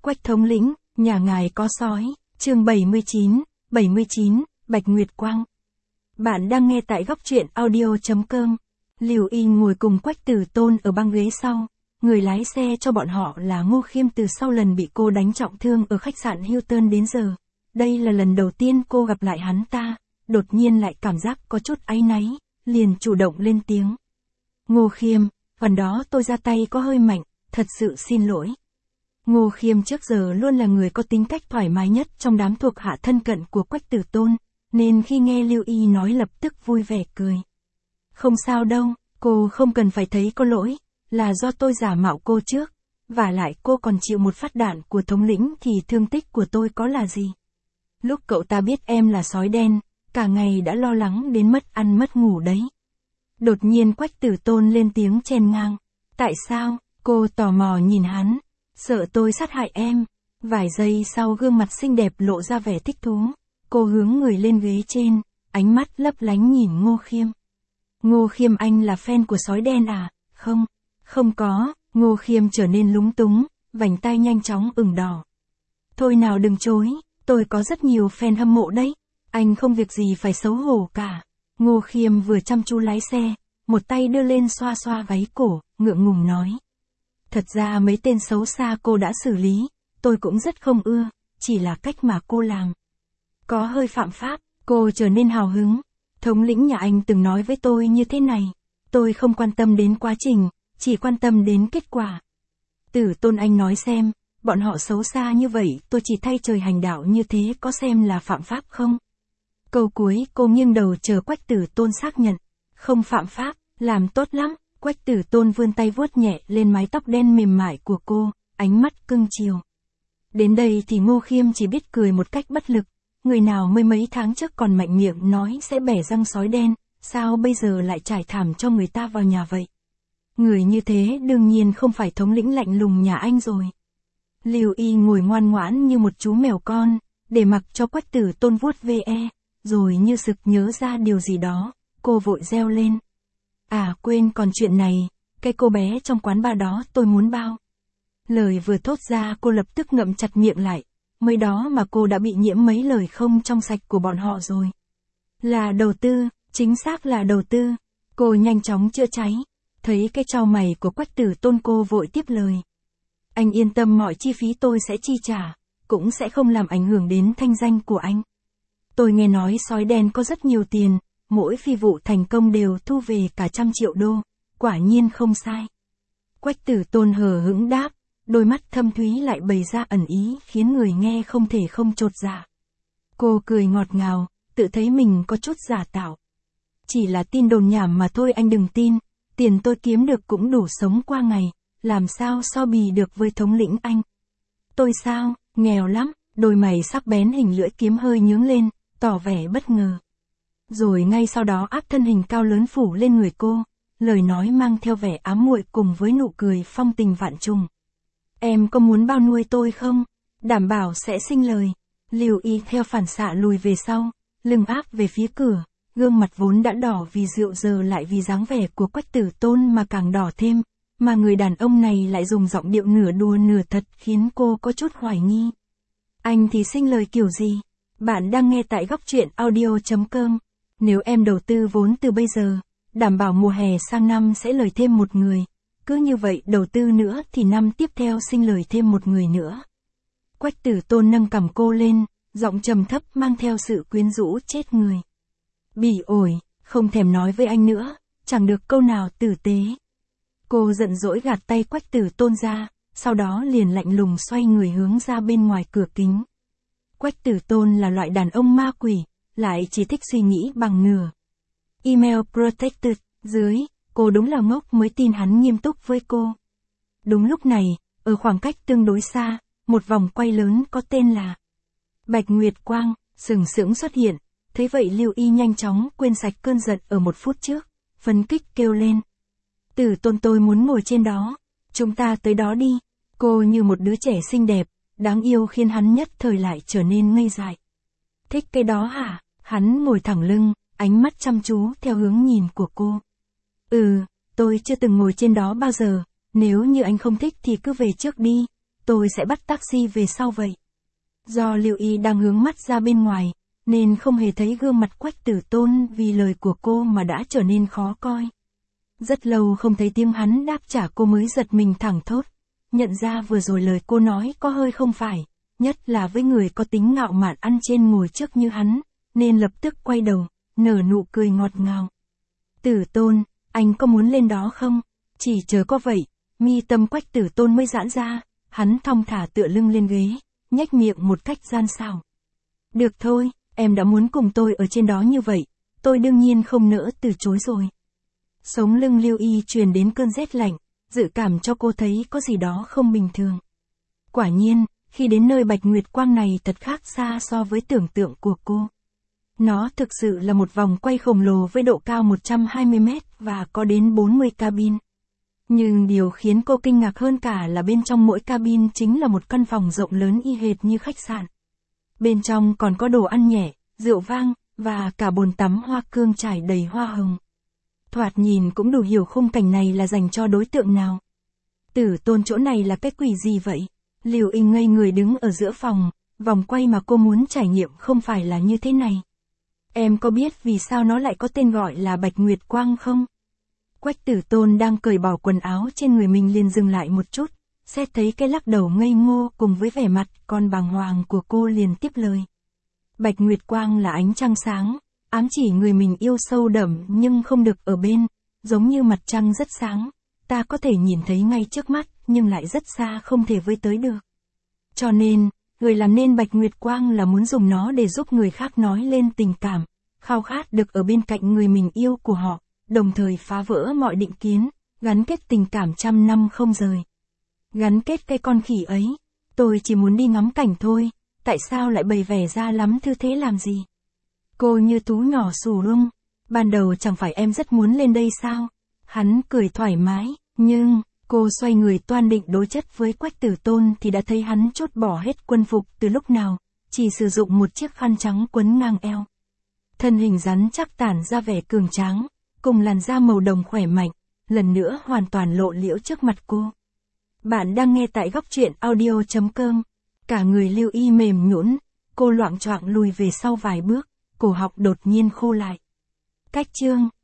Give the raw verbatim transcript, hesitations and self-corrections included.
Quách thống lĩnh, nhà ngài có sói, chương bảy mươi chín, bảy mươi chín, Bạch Nguyệt Quang. Bạn đang nghe tại góc truyện audio chấm com. Lưu Y ngồi cùng Quách Tử Tôn ở băng ghế sau, người lái xe cho bọn họ là Ngô Khiêm từ sau lần bị cô đánh trọng thương ở khách sạn Hilton đến giờ. Đây là lần đầu tiên cô gặp lại hắn ta, đột nhiên lại cảm giác có chút áy náy, liền chủ động lên tiếng. Ngô Khiêm, phần đó tôi ra tay có hơi mạnh, thật sự xin lỗi. Ngô Khiêm trước giờ luôn là người có tính cách thoải mái nhất trong đám thuộc hạ thân cận của Quách Tử Tôn, nên khi nghe Lưu Y nói lập tức vui vẻ cười. Không sao đâu, cô không cần phải thấy có lỗi, là do tôi giả mạo cô trước, và lại cô còn chịu một phát đạn của thống lĩnh thì thương tích của tôi có là gì. Lúc cậu ta biết em là sói đen, cả ngày đã lo lắng đến mất ăn mất ngủ đấy. Đột nhiên Quách Tử Tôn lên tiếng chen ngang. Tại sao? Cô tò mò nhìn hắn. Sợ tôi sát hại em. Vài giây sau gương mặt xinh đẹp lộ ra vẻ thích thú. Cô hướng người lên ghế trên, ánh mắt lấp lánh nhìn Ngô Khiêm. Ngô Khiêm, anh là fan của sói đen à? Không, không có. Ngô Khiêm trở nên lúng túng, vành tai nhanh chóng ửng đỏ. Thôi nào đừng chối, tôi có rất nhiều fan hâm mộ đấy. Anh không việc gì phải xấu hổ cả. Ngô Khiêm vừa chăm chú lái xe, một tay đưa lên xoa xoa gáy cổ, ngượng ngùng nói. Thật ra mấy tên xấu xa cô đã xử lý, tôi cũng rất không ưa, chỉ là cách mà cô làm. Có hơi phạm pháp, cô trở nên hào hứng. Thống lĩnh nhà anh từng nói với tôi như thế này, tôi không quan tâm đến quá trình, chỉ quan tâm đến kết quả. Tử Tôn, anh nói xem, bọn họ xấu xa như vậy tôi chỉ thay trời hành đạo như thế có xem là phạm pháp không? Câu cuối cô nghiêng đầu chờ Quách Tử Tôn xác nhận. Không phạm pháp, làm tốt lắm. Quách Tử Tôn vươn tay vuốt nhẹ lên mái tóc đen mềm mại của cô, ánh mắt cưng chiều. Đến đây thì Ngô Khiêm chỉ biết cười một cách bất lực. Người nào mới mấy tháng trước còn mạnh miệng nói sẽ bẻ răng sói đen, sao bây giờ lại trải thảm cho người ta vào nhà vậy? Người như thế đương nhiên không phải thống lĩnh lạnh lùng nhà anh rồi. Lưu Y ngồi ngoan ngoãn như một chú mèo con, để mặc cho Quách Tử Tôn vuốt ve, rồi như sực nhớ ra điều gì đó, cô vội reo lên. À quên, còn chuyện này, cái cô bé trong quán bar đó tôi muốn bao. Lời vừa thốt ra cô lập tức ngậm chặt miệng lại, mới đó mà cô đã bị nhiễm mấy lời không trong sạch của bọn họ rồi. Là đầu tư, chính xác là đầu tư. Cô nhanh chóng chữa cháy, thấy cái trao mày của Quách Tử Tôn cô vội tiếp lời. Anh yên tâm, mọi chi phí tôi sẽ chi trả, cũng sẽ không làm ảnh hưởng đến thanh danh của anh. Tôi nghe nói sói đen có rất nhiều tiền, mỗi phi vụ thành công đều thu về cả trăm triệu đô, quả nhiên không sai. Quách Tử Tôn hờ hững đáp, đôi mắt thâm thúy lại bày ra ẩn ý khiến người nghe không thể không chột dạ. Cô cười ngọt ngào, tự thấy mình có chút giả tạo. Chỉ là tin đồn nhảm mà thôi, anh đừng tin, tiền tôi kiếm được cũng đủ sống qua ngày, làm sao so bì được với thống lĩnh anh. Tôi sao, nghèo lắm, đôi mày sắc bén hình lưỡi kiếm hơi nhướng lên, tỏ vẻ bất ngờ. Rồi ngay sau đó áp thân hình cao lớn phủ lên người cô, lời nói mang theo vẻ ám muội cùng với nụ cười phong tình vạn trùng. Em có muốn bao nuôi tôi không? Đảm bảo sẽ sinh lời. Lưu Y theo phản xạ lùi về sau, lưng áp về phía cửa, gương mặt vốn đã đỏ vì rượu giờ lại vì dáng vẻ của Quách Tử Tôn mà càng đỏ thêm, mà người đàn ông này lại dùng giọng điệu nửa đùa nửa thật khiến cô có chút hoài nghi. Anh thì sinh lời kiểu gì? Bạn đang nghe tại góc truyện audio chấm com. Nếu em đầu tư vốn từ bây giờ, đảm bảo mùa hè sang năm sẽ lời thêm một người. Cứ như vậy đầu tư nữa thì năm tiếp theo sinh lời thêm một người nữa. Quách Tử Tôn nâng cằm cô lên, giọng trầm thấp mang theo sự quyến rũ chết người. Bỉ ổi, không thèm nói với anh nữa, chẳng được câu nào tử tế. Cô giận dỗi gạt tay Quách Tử Tôn ra, sau đó liền lạnh lùng xoay người hướng ra bên ngoài cửa kính. Quách Tử Tôn là loại đàn ông ma quỷ, lại chỉ thích suy nghĩ bằng nửa. Email protected, dưới, cô đúng là ngốc mới tin hắn nghiêm túc với cô. Đúng lúc này, ở khoảng cách tương đối xa, một vòng quay lớn có tên là Bạch Nguyệt Quang, sừng sững xuất hiện. Thế vậy Lưu Y nhanh chóng quên sạch cơn giận ở một phút trước, phấn kích kêu lên. Tử Tôn, tôi muốn ngồi trên đó, chúng ta tới đó đi. Cô như một đứa trẻ xinh đẹp, đáng yêu khiến hắn nhất thời lại trở nên ngây dại. Thích cái đó hả? Hắn ngồi thẳng lưng, ánh mắt chăm chú theo hướng nhìn của cô. Ừ, tôi chưa từng ngồi trên đó bao giờ, nếu như anh không thích thì cứ về trước đi, tôi sẽ bắt taxi về sau vậy. Do Lưu Y đang hướng mắt ra bên ngoài, nên không hề thấy gương mặt Quách Tử Tôn vì lời của cô mà đã trở nên khó coi. Rất lâu không thấy tiếng hắn đáp trả cô mới giật mình thẳng thốt, nhận ra vừa rồi lời cô nói có hơi không phải, nhất là với người có tính ngạo mạn ăn trên ngồi trước như hắn, nên lập tức quay đầu, nở nụ cười ngọt ngào. Tử Tôn, anh có muốn lên đó không? Chỉ chờ có vậy, mi tâm Quách Tử Tôn mới giãn ra, hắn thong thả tựa lưng lên ghế, nhếch miệng một cách gian xảo. Được thôi, em đã muốn cùng tôi ở trên đó như vậy, tôi đương nhiên không nỡ từ chối rồi. Sống lưng Lưu Y truyền đến cơn rét lạnh, dự cảm cho cô thấy có gì đó không bình thường. Quả nhiên, khi đến nơi Bạch Nguyệt Quang này thật khác xa so với tưởng tượng của cô. Nó thực sự là một vòng quay khổng lồ với độ cao một trăm hai mươi mét và có đến bốn mươi cabin. Nhưng điều khiến cô kinh ngạc hơn cả là bên trong mỗi cabin chính là một căn phòng rộng lớn y hệt như khách sạn. Bên trong còn có đồ ăn nhẹ, rượu vang, và cả bồn tắm hoa cương trải đầy hoa hồng. Thoạt nhìn cũng đủ hiểu khung cảnh này là dành cho đối tượng nào. Tử Tôn, chỗ này là cái quỷ gì vậy? Lưu Y ngây người đứng ở giữa phòng, vòng quay mà cô muốn trải nghiệm không phải là như thế này. Em có biết vì sao nó lại có tên gọi là Bạch Nguyệt Quang không? Quách Tử Tôn đang cởi bỏ quần áo trên người mình liền dừng lại một chút, xét thấy cái lắc đầu ngây ngô cùng với vẻ mặt còn bàng hoàng của cô liền tiếp lời. Bạch Nguyệt Quang là ánh trăng sáng, ám chỉ người mình yêu sâu đậm nhưng không được ở bên, giống như mặt trăng rất sáng, ta có thể nhìn thấy ngay trước mắt nhưng lại rất xa không thể với tới được. Cho nên, người làm nên Bạch Nguyệt Quang là muốn dùng nó để giúp người khác nói lên tình cảm, khao khát được ở bên cạnh người mình yêu của họ, đồng thời phá vỡ mọi định kiến, gắn kết tình cảm trăm năm không rời. Gắn kết cái con khỉ ấy, tôi chỉ muốn đi ngắm cảnh thôi, tại sao lại bày vẻ ra lắm thư thế làm gì? Cô như thú nhỏ xù lung, ban đầu chẳng phải em rất muốn lên đây sao? Hắn cười thoải mái, nhưng, cô xoay người toan định đối chất với Quách Tử Tôn thì đã thấy hắn chốt bỏ hết quân phục từ lúc nào, chỉ sử dụng một chiếc khăn trắng quấn ngang eo. Thân hình rắn chắc tản ra vẻ cường tráng, cùng làn da màu đồng khỏe mạnh, lần nữa hoàn toàn lộ liễu trước mặt cô. Bạn đang nghe tại góc truyện audio chấm com. Cả người Lưu Y mềm nhũn, cô loạng choạng lùi về sau vài bước, cổ họng đột nhiên khô lại. Cách chương